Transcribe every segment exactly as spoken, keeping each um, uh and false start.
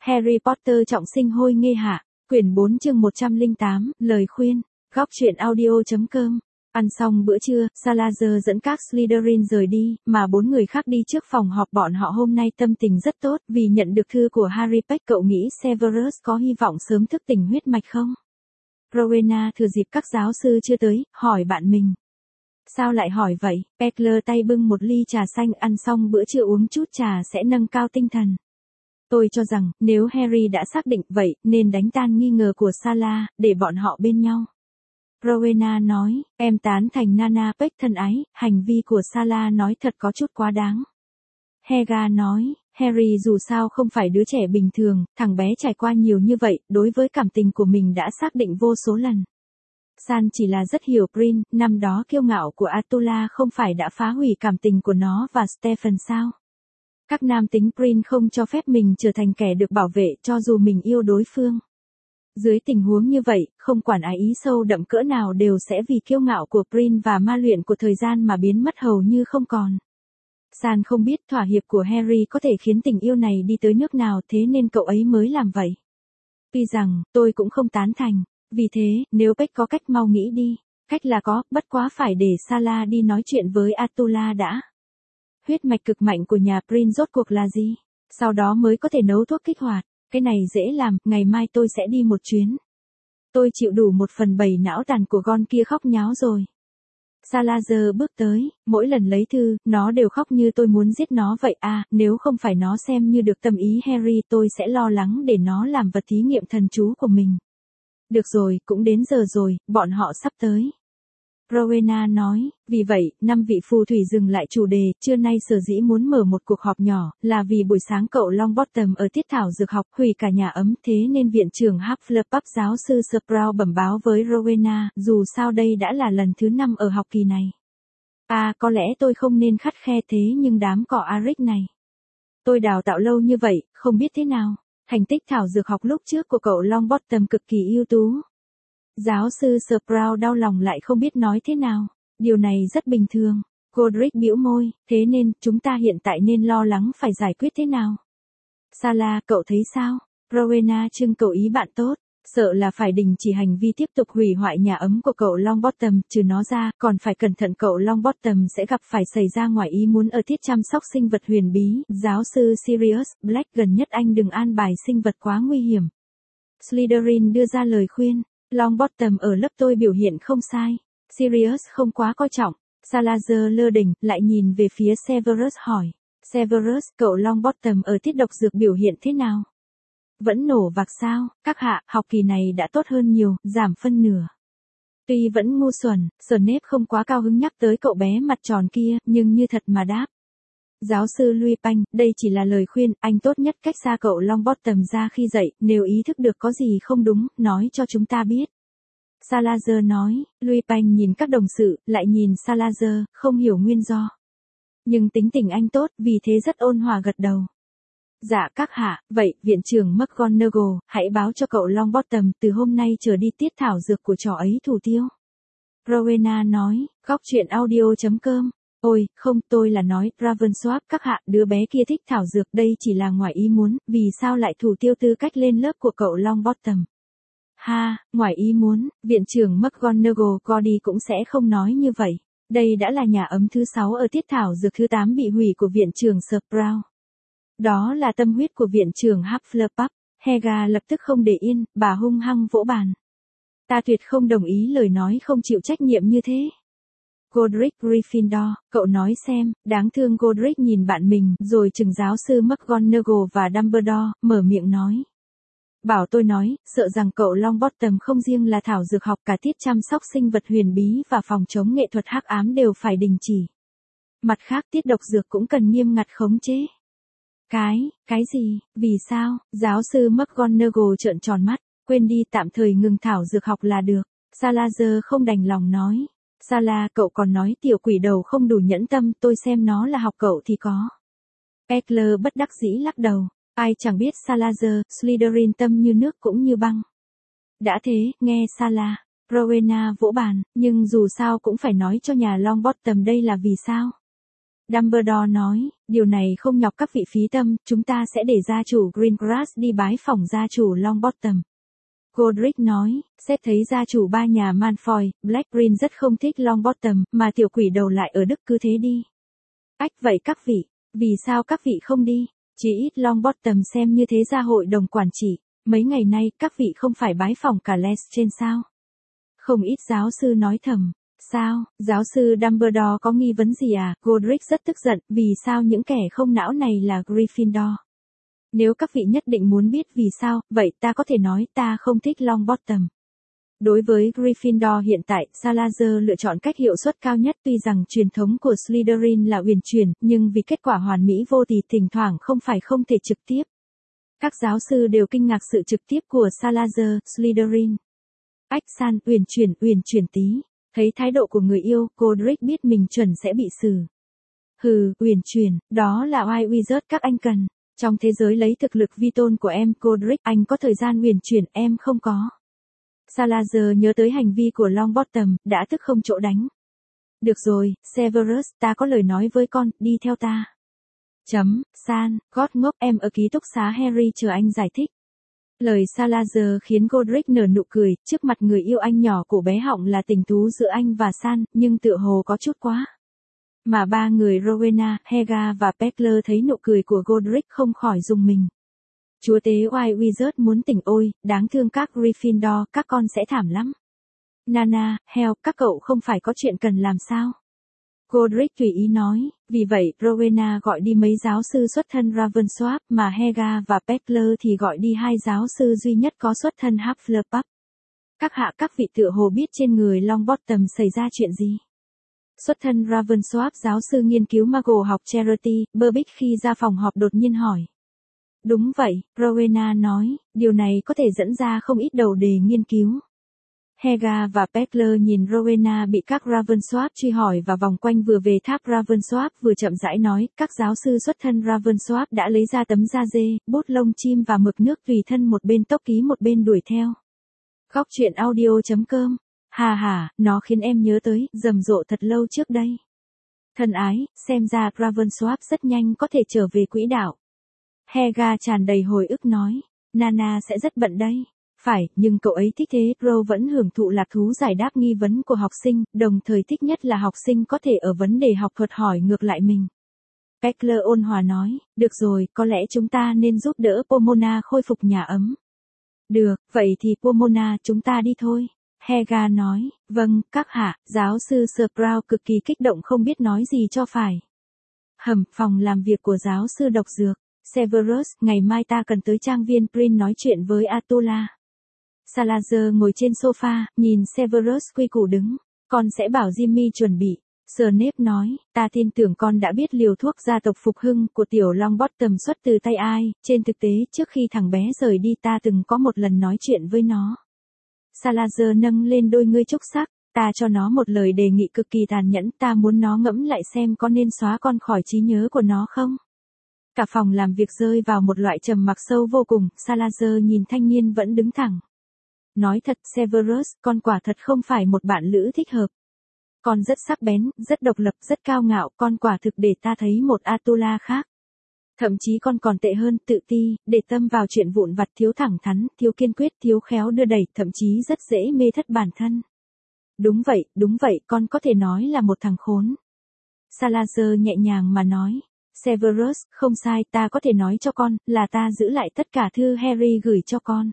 Harry Potter trọng sinh hôi nghê hạ, quyển bốn chương một trăm lẻ tám, lời khuyên, góc truyện audio chấm com. Ăn xong bữa trưa, Salazar dẫn các Slytherin rời đi, mà bốn người khác đi trước phòng họp. Bọn họ hôm nay tâm tình rất tốt, vì nhận được thư của Harry Potter. Cậu nghĩ Severus có hy vọng sớm thức tỉnh huyết mạch không? Rowena thừa dịp các giáo sư chưa tới, hỏi bạn mình. Sao lại hỏi vậy? Peckler tay bưng một ly trà xanh. Ăn xong bữa trưa uống chút trà sẽ nâng cao tinh thần. Tôi cho rằng, nếu Harry đã xác định vậy, nên đánh tan nghi ngờ của Sala, để bọn họ bên nhau. Rowena nói, em tán thành Nana Peck thân ái, hành vi của Sala nói thật có chút quá đáng. Helga nói, Harry dù sao không phải đứa trẻ bình thường, thằng bé trải qua nhiều như vậy, đối với cảm tình của mình đã xác định vô số lần. San chỉ là rất hiểu Prin, năm đó kiêu ngạo của Atula không phải đã phá hủy cảm tình của nó và Stephen sao? Các nam tính Prin không cho phép mình trở thành kẻ được bảo vệ cho dù mình yêu đối phương. Dưới tình huống như vậy, không quản ái ý sâu đậm cỡ nào đều sẽ vì kiêu ngạo của Prin và ma luyện của thời gian mà biến mất hầu như không còn. San không biết thỏa hiệp của Harry có thể khiến tình yêu này đi tới nước nào, thế nên cậu ấy mới làm vậy. Tuy rằng, tôi cũng không tán thành. Vì thế, nếu Peck có cách mau nghĩ đi. Cách là có, bất quá phải để Sala đi nói chuyện với Atula đã. Huyết mạch cực mạnh của nhà Prin rốt cuộc là gì? Sau đó mới có thể nấu thuốc kích hoạt. Cái này dễ làm, ngày mai tôi sẽ đi một chuyến. Tôi chịu đủ một phần bầy não tàn của con kia khóc nháo rồi. Salazar bước tới, mỗi lần lấy thư, nó đều khóc như tôi muốn giết nó vậy à, nếu không phải nó xem như được tâm ý Harry tôi sẽ lo lắng để nó làm vật thí nghiệm thần chú của mình. Được rồi, cũng đến giờ rồi, bọn họ sắp tới. Rowena nói, vì vậy, năm vị phù thủy dừng lại chủ đề, trưa nay sở dĩ muốn mở một cuộc họp nhỏ, là vì buổi sáng cậu Longbottom ở tiết thảo dược học hủy cả nhà ấm, thế nên viện trưởng Hufflepuff giáo sư Sprout bẩm báo với Rowena, dù sao đây đã là lần thứ năm ở học kỳ này. À, có lẽ tôi không nên khắt khe thế nhưng đám cỏ Aric này. Tôi đào tạo lâu như vậy, không biết thế nào. Thành tích thảo dược học lúc trước của cậu Longbottom cực kỳ ưu tú. Giáo sư Sprout đau lòng lại không biết nói thế nào. Điều này rất bình thường. Godric bĩu môi, thế nên, chúng ta hiện tại nên lo lắng phải giải quyết thế nào. Sala, cậu thấy sao? Rowena trưng cầu ý bạn tốt. Sợ là phải đình chỉ hành vi tiếp tục hủy hoại nhà ấm của cậu Longbottom, trừ nó ra, còn phải cẩn thận cậu Longbottom sẽ gặp phải xảy ra ngoài ý muốn ở tiết chăm sóc sinh vật huyền bí. Giáo sư Sirius Black gần nhất anh đừng an bài sinh vật quá nguy hiểm. Slytherin đưa ra lời khuyên. Longbottom ở lớp tôi biểu hiện không sai. Sirius không quá coi trọng. Salazar lơ đỉnh, lại nhìn về phía Severus hỏi. Severus, cậu Longbottom ở tiết độc dược biểu hiện thế nào? Vẫn nổ vạc sao? Các hạ, học kỳ này đã tốt hơn nhiều, giảm phân nửa. Tuy vẫn ngu xuẩn, Snape không quá cao hứng nhắc tới cậu bé mặt tròn kia, nhưng như thật mà đáp. Giáo sư Lupin, đây chỉ là lời khuyên, anh tốt nhất cách xa cậu Longbottom ra khi dậy, nếu ý thức được có gì không đúng, nói cho chúng ta biết. Salazar nói, Lupin nhìn các đồng sự, lại nhìn Salazar, không hiểu nguyên do. Nhưng tính tình anh tốt, vì thế rất ôn hòa gật đầu. Dạ các hạ, vậy, viện trưởng McGonagall, hãy báo cho cậu Longbottom từ hôm nay trở đi tiết thảo dược của trò ấy thủ tiêu. Rowena nói, góc truyện audio chấm com. Ôi, không, tôi là nói, Ravensworth các hạ, đứa bé kia thích thảo dược, đây chỉ là ngoài ý muốn, vì sao lại thủ tiêu tư cách lên lớp của cậu Longbottom? Ha, ngoài ý muốn, viện trưởng McGonagall Cody cũng sẽ không nói như vậy. Đây đã là nhà ấm thứ sáu ở tiết thảo dược thứ tám bị hủy của viện trưởng Sprout. Đó là tâm huyết của viện trưởng Hufflepuff. Helga lập tức không để yên, bà hung hăng vỗ bàn. Ta tuyệt không đồng ý lời nói không chịu trách nhiệm như thế. Godric Gryffindor, cậu nói xem, đáng thương. Godric nhìn bạn mình, rồi chừng giáo sư McGonagall và Dumbledore, mở miệng nói. Bảo tôi nói, sợ rằng cậu Longbottom không riêng là thảo dược học, cả tiết chăm sóc sinh vật huyền bí và phòng chống nghệ thuật hắc ám đều phải đình chỉ. Mặt khác tiết độc dược cũng cần nghiêm ngặt khống chế. Cái, cái gì, vì sao? Giáo sư McGonagall trợn tròn mắt, quên đi, tạm thời ngừng thảo dược học là được. Salazar không đành lòng nói. Sala, cậu còn nói tiểu quỷ đầu không đủ nhẫn tâm, tôi xem nó là học cậu thì có. Peckler bất đắc dĩ lắc đầu. Ai chẳng biết Salazar, Slytherin tâm như nước cũng như băng. Đã thế, nghe Sala. Rowena vỗ bàn, nhưng dù sao cũng phải nói cho nhà Longbottom đây là vì sao. Dumbledore nói, điều này không nhọc các vị phí tâm, chúng ta sẽ để gia chủ Greengrass đi bái phỏng gia chủ Longbottom. Godric nói, xét thấy gia chủ ba nhà Malfoy, Blackgreen rất không thích Longbottom, mà tiểu quỷ đầu lại ở Đức cứ thế đi. Ách vậy các vị, vì sao các vị không đi? Chỉ ít Longbottom xem như thế gia hội đồng quản trị, mấy ngày nay các vị không phải bái phỏng cả Lestrange sao? Không ít giáo sư nói thầm. Sao, giáo sư Dumbledore có nghi vấn gì à? Godric rất tức giận, vì sao những kẻ không não này là Gryffindor? Nếu các vị nhất định muốn biết vì sao, vậy ta có thể nói ta không thích Longbottom. Đối với Gryffindor hiện tại, Salazar lựa chọn cách hiệu suất cao nhất tuy rằng truyền thống của Slytherin là uyển chuyển, nhưng vì kết quả hoàn mỹ vô thì thỉnh thoảng không phải không thể trực tiếp. Các giáo sư đều kinh ngạc sự trực tiếp của Salazar, Slytherin. Ách San, uyển chuyển, uyển chuyển tí. Thấy thái độ của người yêu, Godric biết mình chuẩn sẽ bị xử. Hừ, uyển chuyển, đó là oai wizard các anh cần. Trong thế giới lấy thực lực vi tôn của em, Godric, anh có thời gian uyển chuyển, em không có. Salazar nhớ tới hành vi của Longbottom, đã tức không chỗ đánh. Được rồi, Severus, ta có lời nói với con, đi theo ta. Chấm, San, gót ngốc, em ở ký túc xá Harry chờ anh giải thích. Lời Salazar khiến Godric nở nụ cười, trước mặt người yêu anh nhỏ của bé họng là tình thú giữa anh và San, nhưng tựa hồ có chút quá. Mà ba người Rowena, Helga và Peckler thấy nụ cười của Godric không khỏi rùng mình. Chúa tế oai wizard muốn tỉnh ôi, đáng thương các Gryffindor, các con sẽ thảm lắm. Nana, Hell, các cậu không phải có chuyện cần làm sao? Godric tùy ý nói, vì vậy Rowena gọi đi mấy giáo sư xuất thân Ravensworth, mà Helga và Peckler thì gọi đi hai giáo sư duy nhất có xuất thân Hufflepuff. Các hạ các vị tựa hồ biết trên người Longbottom xảy ra chuyện gì. Xuất thân Ravensworth giáo sư nghiên cứu Muggle học Charity, Burbage khi ra phòng họp đột nhiên hỏi. Đúng vậy, Rowena nói, điều này có thể dẫn ra không ít đầu đề nghiên cứu. Helga và Peckler nhìn Rowena bị các Ravensworth truy hỏi và vòng quanh vừa về tháp Ravensworth vừa chậm rãi nói, các giáo sư xuất thân Ravensworth đã lấy ra tấm da dê, bút lông chim và mực nước tùy thân một bên tốc ký một bên đuổi theo. Góc truyện audio chấm com. Hà hà, nó khiến em nhớ tới, rầm rộ thật lâu trước đây. Thân ái, xem ra Ravensworth rất nhanh có thể trở về quỹ đạo. Helga tràn đầy hồi ức nói, Nana sẽ rất bận đây. Phải, nhưng cậu ấy thích thế, Ro vẫn hưởng thụ lạc thú giải đáp nghi vấn của học sinh, đồng thời thích nhất là học sinh có thể ở vấn đề học thuật hỏi ngược lại mình. Peckler ôn hòa nói, được rồi, có lẽ chúng ta nên giúp đỡ Pomona khôi phục nhà ấm. Được, vậy thì Pomona chúng ta đi thôi. Helga nói, vâng, các hạ, giáo sư Sprout cực kỳ kích động không biết nói gì cho phải. Hầm, phòng làm việc của giáo sư độc dược. Severus, ngày mai ta cần tới trang viên Prin nói chuyện với Atula. Salazar ngồi trên sofa, nhìn Severus quy củ đứng. Con sẽ bảo Jimmy chuẩn bị. Snape nói, ta tin tưởng con đã biết liều thuốc gia tộc phục hưng của tiểu Longbottom xuất từ tay ai. Trên thực tế, trước khi thằng bé rời đi ta từng có một lần nói chuyện với nó. Salazar nâng lên đôi ngươi trúc sắc. Ta cho nó một lời đề nghị cực kỳ tàn nhẫn, ta muốn nó ngẫm lại xem có nên xóa con khỏi trí nhớ của nó không. Cả phòng làm việc rơi vào một loại trầm mặc sâu vô cùng, Salazar nhìn thanh niên vẫn đứng thẳng. Nói thật Severus, con quả thật không phải một bạn lữ thích hợp. Con rất sắc bén, rất độc lập, rất cao ngạo, con quả thực để ta thấy một Atula khác. Thậm chí con còn tệ hơn, tự ti, để tâm vào chuyện vụn vặt, thiếu thẳng thắn, thiếu kiên quyết, thiếu khéo đưa đẩy, thậm chí rất dễ mê thất bản thân. Đúng vậy, đúng vậy, con có thể nói là một thằng khốn. Salazar nhẹ nhàng mà nói. Severus, không sai, ta có thể nói cho con, là ta giữ lại tất cả thư Harry gửi cho con.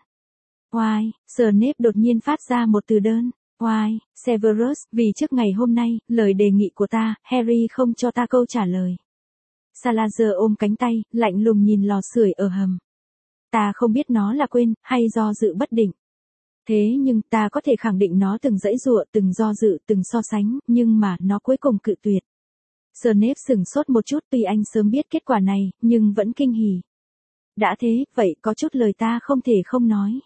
Why, Snape đột nhiên phát ra một từ đơn. Why, Severus, vì trước ngày hôm nay, lời đề nghị của ta, Harry không cho ta câu trả lời. Salazar ôm cánh tay, lạnh lùng nhìn lò sưởi ở hầm. Ta không biết nó là quên, hay do dự bất định. Thế nhưng ta có thể khẳng định nó từng giãy giụa, từng do dự, từng so sánh, nhưng mà nó cuối cùng cự tuyệt. Snape sửng sốt một chút, tuy anh sớm biết kết quả này, nhưng vẫn kinh hỉ. Đã thế, vậy có chút lời ta không thể không nói.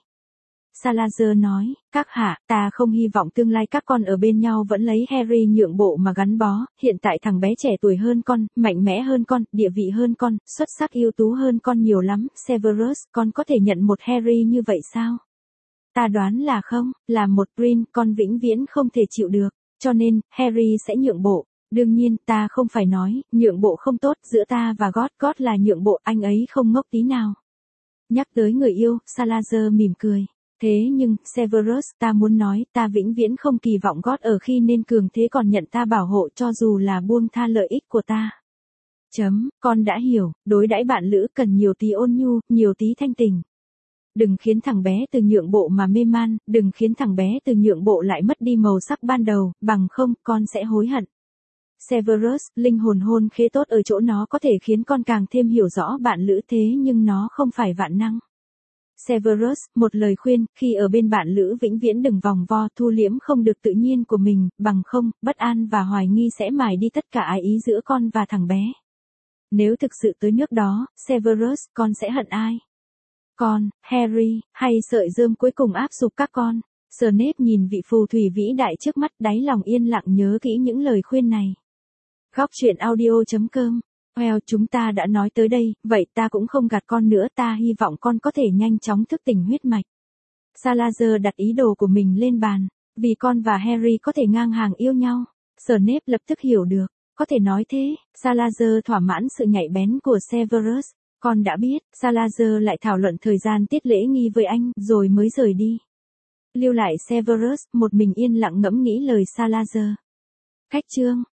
Salazar nói, các hạ, ta không hy vọng tương lai các con ở bên nhau vẫn lấy Harry nhượng bộ mà gắn bó, hiện tại thằng bé trẻ tuổi hơn con, mạnh mẽ hơn con, địa vị hơn con, xuất sắc ưu tú hơn con nhiều lắm, Severus, con có thể nhận một Harry như vậy sao? Ta đoán là không, là một Prin, con vĩnh viễn không thể chịu được, cho nên, Harry sẽ nhượng bộ. Đương nhiên, ta không phải nói, nhượng bộ không tốt, giữa ta và God, God là nhượng bộ, anh ấy không ngốc tí nào. Nhắc tới người yêu, Salazar mỉm cười. Thế nhưng, Severus, ta muốn nói, ta vĩnh viễn không kỳ vọng God ở khi nên cường thế còn nhận ta bảo hộ cho dù là buông tha lợi ích của ta. Chấm, con đã hiểu, đối đãi bạn lữ cần nhiều tí ôn nhu, nhiều tí thanh tình. Đừng khiến thằng bé từ nhượng bộ mà mê man, đừng khiến thằng bé từ nhượng bộ lại mất đi màu sắc ban đầu, bằng không, con sẽ hối hận. Severus, linh hồn hôn khế tốt ở chỗ nó có thể khiến con càng thêm hiểu rõ bạn lữ thế nhưng nó không phải vạn năng. Severus, một lời khuyên, khi ở bên bạn lữ vĩnh viễn đừng vòng vo thu liễm không được tự nhiên của mình, bằng không, bất an và hoài nghi sẽ mài đi tất cả ái ý giữa con và thằng bé. Nếu thực sự tới nước đó, Severus, con sẽ hận ai? Con, Harry, hay sợi rơm cuối cùng áp sụp các con? Snape nhìn vị phù thủy vĩ đại trước mắt đáy lòng yên lặng nhớ kỹ những lời khuyên này. Góc truyện audio chấm com. Well, chúng ta đã nói tới đây, vậy ta cũng không gạt con nữa, ta hy vọng con có thể nhanh chóng thức tỉnh huyết mạch. Salazar đặt ý đồ của mình lên bàn, vì con và Harry có thể ngang hàng yêu nhau. Snape lập tức hiểu được, có thể nói thế. Salazar thỏa mãn sự nhạy bén của Severus. Con đã biết, Salazar lại thảo luận thời gian tiết lễ nghi với anh, rồi mới rời đi. Lưu lại Severus, một mình yên lặng ngẫm nghĩ lời Salazar. Cách chương